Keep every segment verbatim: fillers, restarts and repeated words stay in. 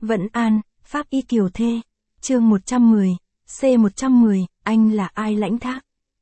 Vẫn An, Pháp Y Kiều Thê. Chương một trăm mười, C một trăm mười, anh là ai Lãnh Thác?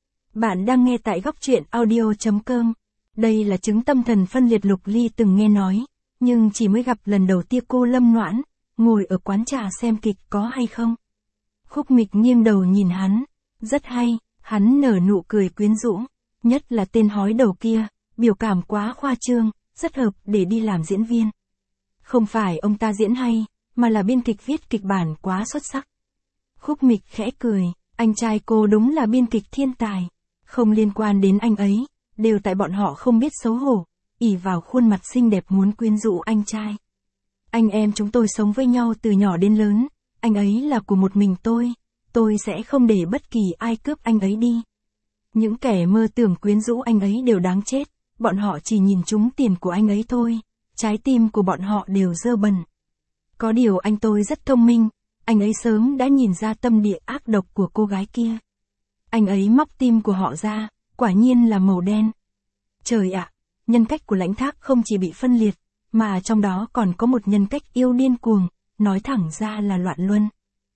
Bạn đang nghe tại góc truyện audio.com. Đây là chứng tâm thần phân liệt Lục Ly từng nghe nói, nhưng chỉ mới gặp lần đầu tiên cô Lâm Noãn, ngồi ở quán trà xem kịch có hay không. Khúc Mịch nghiêng đầu nhìn hắn, rất hay, hắn nở nụ cười quyến rũ, nhất là tên hói đầu kia, biểu cảm quá khoa trương, rất hợp để đi làm diễn viên. Không phải ông ta diễn hay, mà là biên kịch viết kịch bản quá xuất sắc. Khúc Mịch khẽ cười, anh trai cô đúng là biên kịch thiên tài, không liên quan đến anh ấy, đều tại bọn họ không biết xấu hổ, ỷ vào khuôn mặt xinh đẹp muốn quyến rũ anh trai. Anh em chúng tôi sống với nhau từ nhỏ đến lớn, anh ấy là của một mình tôi, tôi sẽ không để bất kỳ ai cướp anh ấy đi. Những kẻ mơ tưởng quyến rũ anh ấy đều đáng chết, bọn họ chỉ nhìn trúng tiền của anh ấy thôi, trái tim của bọn họ đều dơ bẩn. Có điều anh tôi rất thông minh, anh ấy sớm đã nhìn ra tâm địa ác độc của cô gái kia. Anh ấy móc tim của họ ra, quả nhiên là màu đen. Trời ạ, nhân cách của Lãnh Thác không chỉ bị phân liệt, mà trong đó còn có một nhân cách yêu điên cuồng, nói thẳng ra là loạn luân.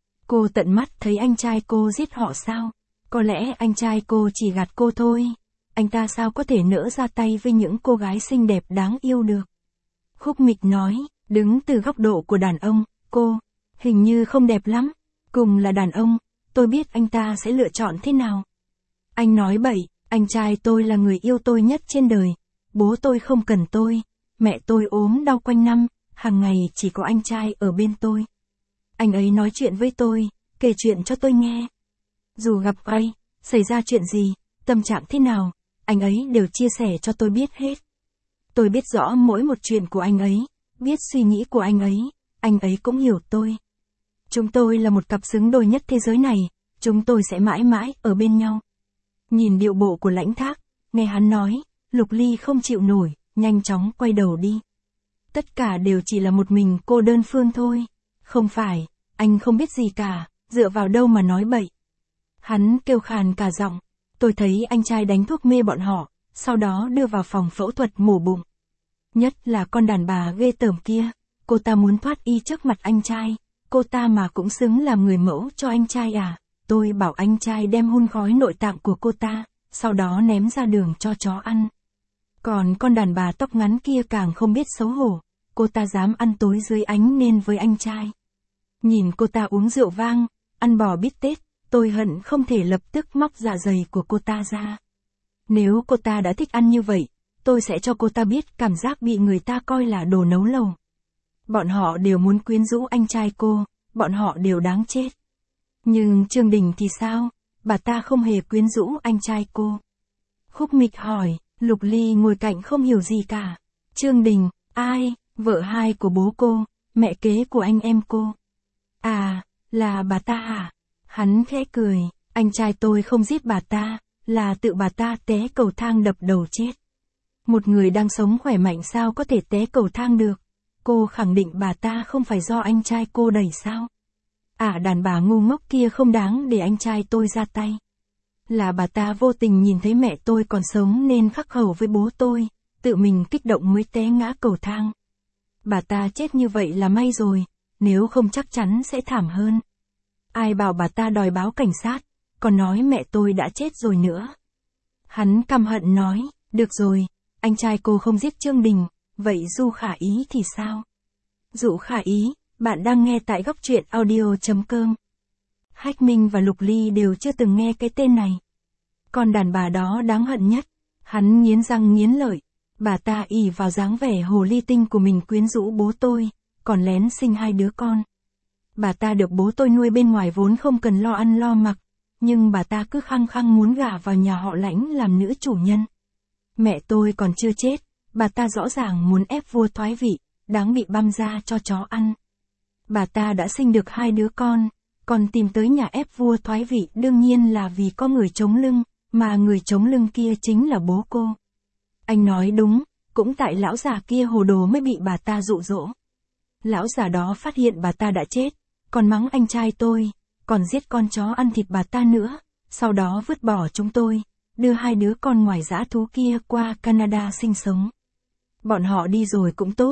Cô tận mắt thấy anh trai cô giết họ sao? Có lẽ anh trai cô chỉ gạt cô thôi. Anh ta sao có thể nỡ ra tay với những cô gái xinh đẹp đáng yêu được? Khúc Mịch nói, đứng từ góc độ của đàn ông, cô, hình như không đẹp lắm. Cùng là đàn ông, tôi biết anh ta sẽ lựa chọn thế nào. Anh nói bậy, anh trai tôi là người yêu tôi nhất trên đời. Bố tôi không cần tôi, mẹ tôi ốm đau quanh năm, hàng ngày chỉ có anh trai ở bên tôi. Anh ấy nói chuyện với tôi, kể chuyện cho tôi nghe. Dù gặp ai, xảy ra chuyện gì, tâm trạng thế nào, anh ấy đều chia sẻ cho tôi biết hết. Tôi biết rõ mỗi một chuyện của anh ấy, biết suy nghĩ của anh ấy, anh ấy cũng hiểu tôi. Chúng tôi là một cặp xứng đôi nhất thế giới này, chúng tôi sẽ mãi mãi ở bên nhau. Nhìn điệu bộ của Lãnh Thác, nghe hắn nói, Lục Ly không chịu nổi, nhanh chóng quay đầu đi. Tất cả đều chỉ là một mình cô đơn phương thôi. Không phải, anh không biết gì cả, dựa vào đâu mà nói bậy. Hắn kêu khàn cả giọng, tôi thấy anh trai đánh thuốc mê bọn họ, sau đó đưa vào phòng phẫu thuật mổ bụng. Nhất là con đàn bà ghê tởm kia, cô ta muốn thoát y trước mặt anh trai, cô ta mà cũng xứng làm người mẫu cho anh trai à, tôi bảo anh trai đem hun khói nội tạng của cô ta, sau đó ném ra đường cho chó ăn. Còn con đàn bà tóc ngắn kia càng không biết xấu hổ, cô ta dám ăn tối dưới ánh nến với anh trai. Nhìn cô ta uống rượu vang, ăn bò bít tết, tôi hận không thể lập tức móc dạ dày của cô ta ra. Nếu cô ta đã thích ăn như vậy, tôi sẽ cho cô ta biết cảm giác bị người ta coi là đồ nấu lẩu. Bọn họ đều muốn quyến rũ anh trai cô, bọn họ đều đáng chết. Nhưng Trương Đình thì sao? Bà ta không hề quyến rũ anh trai cô. Khúc Mịch hỏi, Lục Ly ngồi cạnh không hiểu gì cả. Trương Đình, ai? Vợ hai của bố cô, mẹ kế của anh em cô. À, là bà ta à? Hắn khẽ cười, anh trai tôi không giết bà ta, là tự bà ta té cầu thang đập đầu chết. Một người đang sống khỏe mạnh sao có thể té cầu thang được? Cô khẳng định bà ta không phải do anh trai cô đẩy sao? À, đàn bà ngu ngốc kia không đáng để anh trai tôi ra tay. Là bà ta vô tình nhìn thấy mẹ tôi còn sống nên khắc khẩu với bố tôi, tự mình kích động mới té ngã cầu thang. Bà ta chết như vậy là may rồi, nếu không chắc chắn sẽ thảm hơn. Ai bảo bà ta đòi báo cảnh sát, còn nói mẹ tôi đã chết rồi nữa. Hắn căm hận nói, được rồi, anh trai cô không giết Trương Đình, vậy Du Khả Ý thì sao? Dụ Khả Ý, bạn đang nghe tại góc truyện audio.com. Hách Minh và Lục Ly đều chưa từng nghe cái tên này. Con đàn bà đó đáng hận nhất, hắn nghiến răng nghiến lợi. Bà ta ỷ vào dáng vẻ hồ ly tinh của mình quyến rũ bố tôi, còn lén sinh hai đứa con. Bà ta được bố tôi nuôi bên ngoài vốn không cần lo ăn lo mặc, nhưng bà ta cứ khăng khăng muốn gả vào nhà họ Lãnh làm nữ chủ nhân. Mẹ tôi còn chưa chết, bà ta rõ ràng muốn ép vua thoái vị, đáng bị băm ra cho chó ăn. Bà ta đã sinh được hai đứa con, còn tìm tới nhà ép vua thoái vị đương nhiên là vì có người chống lưng, mà người chống lưng kia chính là bố cô. Anh nói đúng, cũng tại lão già kia hồ đồ mới bị bà ta dụ dỗ. Lão già đó phát hiện bà ta đã chết, còn mắng anh trai tôi, còn giết con chó ăn thịt bà ta nữa, sau đó vứt bỏ chúng tôi, đưa hai đứa con ngoài dã thú kia qua Canada sinh sống. Bọn họ đi rồi cũng tốt,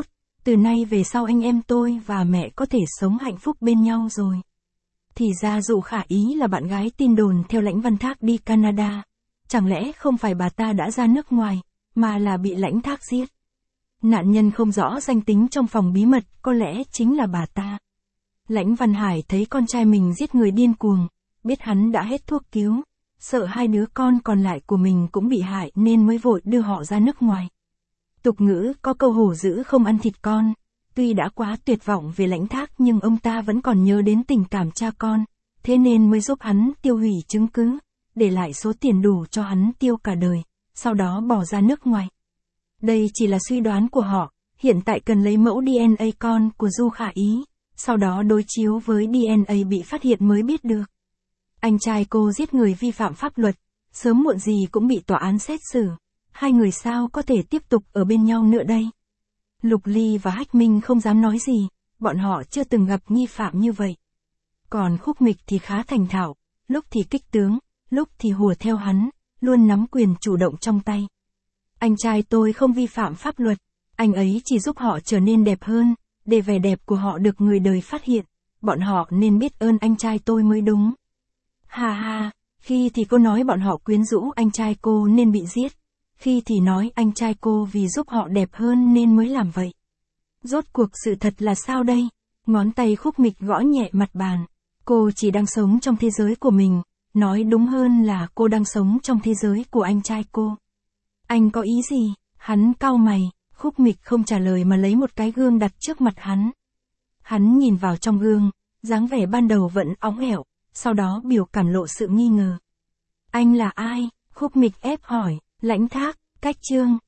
Từ nay về sau anh em tôi và mẹ có thể sống hạnh phúc bên nhau rồi. Thì ra Dụ Khả Ý là bạn gái tin đồn theo Lãnh Văn Thác đi Canada. Chẳng lẽ không phải bà ta đã ra nước ngoài, mà là bị Lãnh Thác giết. Nạn nhân không rõ danh tính trong phòng bí mật, có lẽ chính là bà ta. Lãnh Văn Hải thấy con trai mình giết người điên cuồng, biết hắn đã hết thuốc cứu, sợ hai đứa con còn lại của mình cũng bị hại nên mới vội đưa họ ra nước ngoài. Tục ngữ có câu hổ dữ không ăn thịt con, tuy đã quá tuyệt vọng về Lãnh Thác nhưng ông ta vẫn còn nhớ đến tình cảm cha con, thế nên mới giúp hắn tiêu hủy chứng cứ, để lại số tiền đủ cho hắn tiêu cả đời, sau đó bỏ ra nước ngoài. Đây chỉ là suy đoán của họ, hiện tại cần lấy mẫu đê en a con của Du Khả Ý, sau đó đối chiếu với đê en a bị phát hiện mới biết được. Anh trai cô giết người vi phạm pháp luật, sớm muộn gì cũng bị tòa án xét xử, hai người sao có thể tiếp tục ở bên nhau nữa đây? Lục Ly và Hách Minh không dám nói gì, bọn họ chưa từng gặp nghi phạm như vậy. Còn Khúc Mịch thì khá thành thạo, lúc thì kích tướng, lúc thì hùa theo hắn, luôn nắm quyền chủ động trong tay. Anh trai tôi không vi phạm pháp luật, anh ấy chỉ giúp họ trở nên đẹp hơn, để vẻ đẹp của họ được người đời phát hiện, bọn họ nên biết ơn anh trai tôi mới đúng. Hà hà, khi thì cô nói bọn họ quyến rũ anh trai cô nên bị giết, khi thì nói anh trai cô vì giúp họ đẹp hơn nên mới làm vậy. Rốt cuộc sự thật là sao đây? Ngón tay Khúc Mịch gõ nhẹ mặt bàn. Cô chỉ đang sống trong thế giới của mình, nói đúng hơn là cô đang sống trong thế giới của anh trai cô. Anh có ý gì? Hắn cau mày, Khúc Mịch không trả lời mà lấy một cái gương đặt trước mặt hắn. Hắn nhìn vào trong gương, dáng vẻ ban đầu vẫn óng ẻo, sau đó biểu cảm lộ sự nghi ngờ. Anh là ai? Khúc Mịch ép hỏi. Lãnh Thác, Cách Chương.